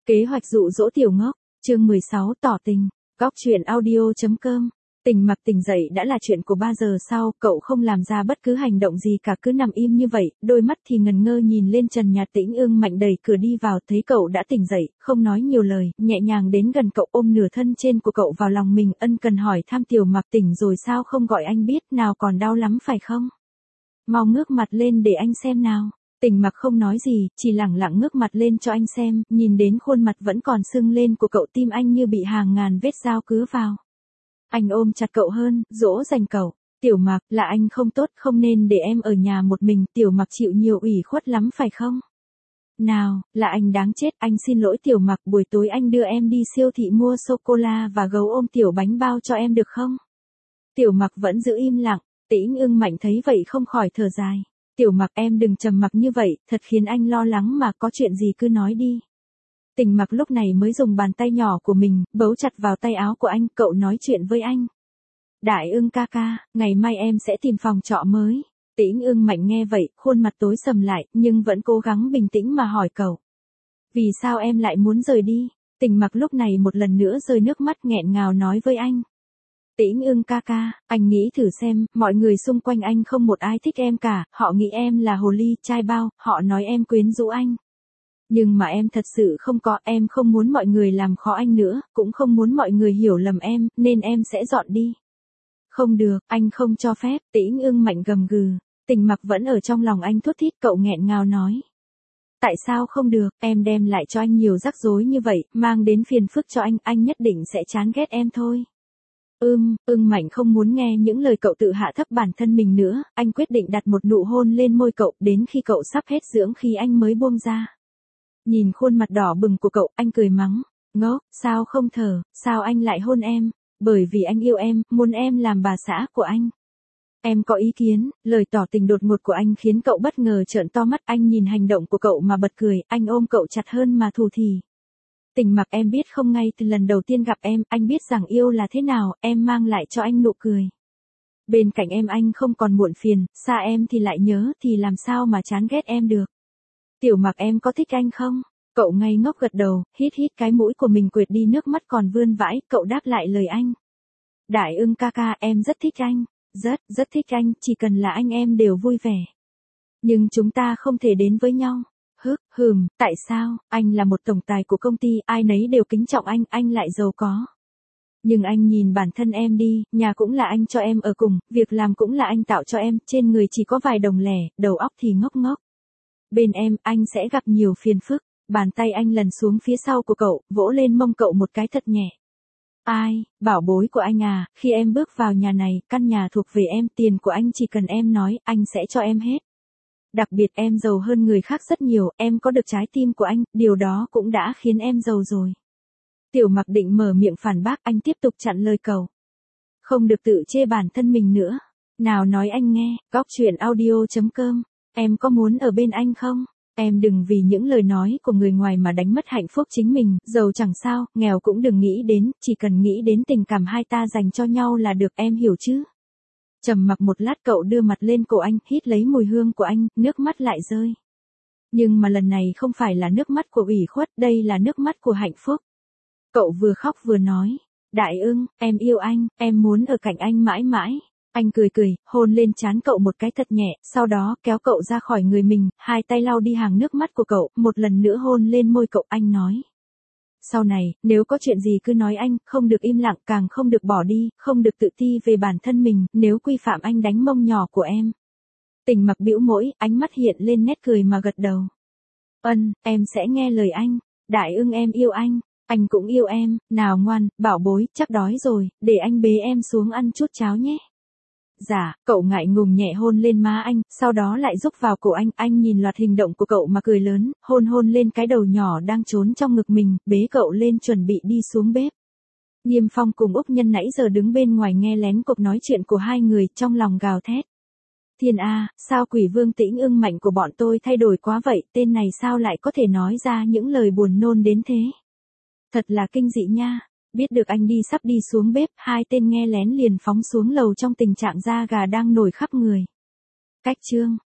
Kế hoạch dụ dỗ tiểu ngốc, chương 16 tỏ tình, góc truyện audio.com. Tình Mặc tỉnh dậy đã là chuyện của 3 giờ sau, cậu không làm ra bất cứ hành động gì cả, cứ nằm im như vậy, đôi mắt thì ngần ngơ nhìn lên trần nhà. Tĩnh Ương Mạnh đẩy cửa đi vào, thấy cậu đã tỉnh dậy, không nói nhiều lời, nhẹ nhàng đến gần cậu, ôm nửa thân trên của cậu vào lòng mình, ân cần hỏi thăm Tiểu Mặc tỉnh rồi sao không gọi anh biết, nào còn đau lắm phải không? Mau ngước mặt lên để anh xem nào. Tình Mặc không nói gì, chỉ lẳng lặng ngước mặt lên cho anh xem, nhìn đến khuôn mặt vẫn còn sưng lên của cậu, tim anh như bị hàng ngàn vết dao cứa vào. Anh ôm chặt cậu hơn, dỗ dành cậu. Tiểu Mặc, là anh không tốt, không nên để em ở nhà một mình, Tiểu Mặc chịu nhiều ủy khuất lắm phải không? Nào, là anh đáng chết, anh xin lỗi Tiểu Mặc, buổi tối anh đưa em đi siêu thị mua sô-cô-la và gấu ôm tiểu bánh bao cho em được không? Tiểu Mặc vẫn giữ im lặng, Tĩnh Ương Mạnh thấy vậy không khỏi thở dài. Tiểu Mặc, em đừng trầm mặc như vậy, thật khiến anh lo lắng mà, có chuyện gì cứ nói đi. Tình Mặc lúc này mới dùng bàn tay nhỏ của mình, bấu chặt vào tay áo của anh, cậu nói chuyện với anh. Đại Ương ca ca, ngày mai em sẽ tìm phòng trọ mới. Tĩnh Ương Mạnh nghe vậy, khuôn mặt tối sầm lại, nhưng vẫn cố gắng bình tĩnh mà hỏi cậu. Vì sao em lại muốn rời đi? Tình Mặc lúc này một lần nữa rơi nước mắt nghẹn ngào nói với anh. Tĩnh Ương ca ca, anh nghĩ thử xem, mọi người xung quanh anh không một ai thích em cả, họ nghĩ em là hồ ly, trai bao, họ nói em quyến rũ anh. Nhưng mà em thật sự không có, em không muốn mọi người làm khó anh nữa, cũng không muốn mọi người hiểu lầm em, nên em sẽ dọn đi. Không được, anh không cho phép, Tĩnh Ương Mạnh gầm gừ. Tình Mặc vẫn ở trong lòng anh thút thít, cậu nghẹn ngào nói. Tại sao không được, em đem lại cho anh nhiều rắc rối như vậy, mang đến phiền phức cho anh nhất định sẽ chán ghét em thôi. Ương Mạnh không muốn nghe những lời cậu tự hạ thấp bản thân mình nữa, anh quyết định đặt một nụ hôn lên môi cậu, đến khi cậu sắp hết dưỡng khí anh mới buông ra. Nhìn khuôn mặt đỏ bừng của cậu, anh cười mắng, ngốc, sao không thở, sao anh lại hôn em, bởi vì anh yêu em, muốn em làm bà xã của anh. Em có ý kiến, lời tỏ tình đột ngột của anh khiến cậu bất ngờ trợn to mắt, anh nhìn hành động của cậu mà bật cười, anh ôm cậu chặt hơn mà thủ thỉ. Tình Mặc, em biết không, ngay từ lần đầu tiên gặp em, anh biết rằng yêu là thế nào, em mang lại cho anh nụ cười. Bên cạnh em anh không còn muộn phiền, xa em thì lại nhớ, thì làm sao mà chán ghét em được. Tiểu Mặc, em có thích anh không? Cậu ngây ngốc gật đầu, hít cái mũi của mình quệt đi nước mắt còn vươn vãi, cậu đáp lại lời anh. Đại Ương ca ca, em rất thích anh, rất thích anh, chỉ cần là anh em đều vui vẻ. Nhưng chúng ta không thể đến với nhau. Tại sao, anh là một tổng tài của công ty, ai nấy đều kính trọng anh lại giàu có. Nhưng anh nhìn bản thân em đi, nhà cũng là anh cho em ở cùng, việc làm cũng là anh tạo cho em, trên người chỉ có vài đồng lẻ, đầu óc thì ngốc ngốc. Bên em, anh sẽ gặp nhiều phiền phức, bàn tay anh lần xuống phía sau của cậu, vỗ lên mông cậu một cái thật nhẹ. Ai, bảo bối của anh à, khi em bước vào nhà này, căn nhà thuộc về em, tiền của anh chỉ cần em nói, anh sẽ cho em hết. Đặc biệt em giàu hơn người khác rất nhiều, em có được trái tim của anh, điều đó cũng đã khiến em giàu rồi. Tiểu Mặc định mở miệng phản bác, anh tiếp tục chặn lời cậu. Không được tự chê bản thân mình nữa. Nào nói anh nghe, góc truyện audio.com, em có muốn ở bên anh không? Em đừng vì những lời nói của người ngoài mà đánh mất hạnh phúc chính mình, giàu chẳng sao, nghèo cũng đừng nghĩ đến, chỉ cần nghĩ đến tình cảm hai ta dành cho nhau là được, em hiểu chứ? Trầm mặc một lát, cậu đưa mặt lên cổ anh, hít lấy mùi hương của anh, nước mắt lại rơi. Nhưng mà lần này không phải là nước mắt của ủy khuất, đây là nước mắt của hạnh phúc. Cậu vừa khóc vừa nói, Đại Ương, em yêu anh, em muốn ở cạnh anh mãi mãi. Anh cười, hôn lên trán cậu một cái thật nhẹ, sau đó kéo cậu ra khỏi người mình, hai tay lau đi hàng nước mắt của cậu, một lần nữa hôn lên môi cậu, anh nói. Sau này, nếu có chuyện gì cứ nói anh, không được im lặng, càng không được bỏ đi, không được tự ti về bản thân mình, nếu quy phạm anh đánh mông nhỏ của em. Tình Mặc bĩu môi, ánh mắt hiện lên nét cười mà gật đầu. Em sẽ nghe lời anh. Đại Ương, em yêu anh cũng yêu em, nào ngoan, bảo bối, chắc đói rồi, để anh bế em xuống ăn chút cháo nhé. Dạ, cậu ngại ngùng nhẹ hôn lên má anh, sau đó lại rúc vào cổ anh nhìn loạt hành động của cậu mà cười lớn, hôn lên cái đầu nhỏ đang trốn trong ngực mình, bế cậu lên chuẩn bị đi xuống bếp. Nghiêm Phong cùng Úc Nhân nãy giờ đứng bên ngoài nghe lén cuộc nói chuyện của hai người, trong lòng gào thét. Thiên A, sao Quỷ Vương Tĩnh Ương Mạnh của bọn tôi thay đổi quá vậy, tên này sao lại có thể nói ra những lời buồn nôn đến thế? Thật là kinh dị nha. Biết được anh sắp đi xuống bếp, hai tên nghe lén liền phóng xuống lầu trong tình trạng da gà đang nổi khắp người. Cách chương